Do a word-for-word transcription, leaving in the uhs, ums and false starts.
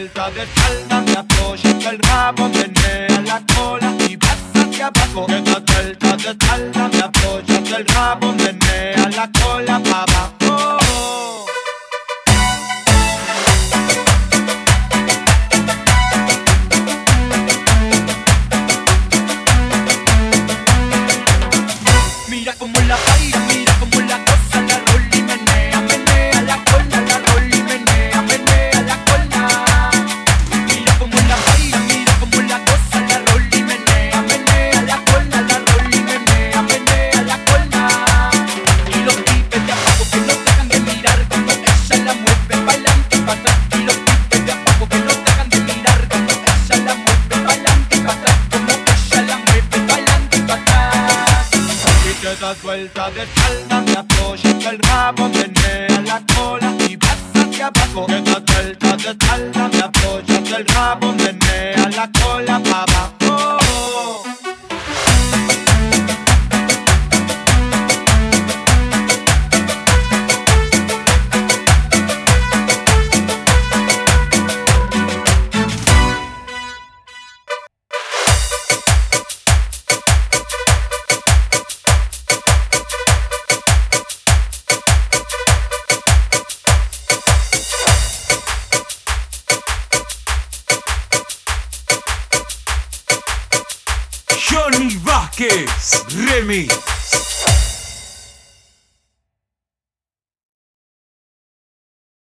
vuelta de espalda, te apoyas el rabo, menea la cola y vas hacia abajo. Que das vuelta de espalda, te apoyas el rabo, menea la cola para abajo. Mira como la baila, mira como la cosa, la rola y menea, menea la cola, la rola y menea, menea la cola. Mira como la baila, mira como la cosa, la rola y menea, menea la cola, la rola y menea, menea la cola. Y los tipos de abajo que no dejan de mirar como ella la mueve pa'lante y pa' atrás. Y los tipos de abajo que no dejan de mirar como ella la mueve pa'lante y pa' atrás, como ella la mueve pa'lante y pa' atrás. Te das vuelta de espalda, te apoyas el rabo, menea la cola y vas hacia abajo. Te das vuelta de espalda, te apoyas el rabo, menea la cola para abajo. Johnny Vázquez, Remix.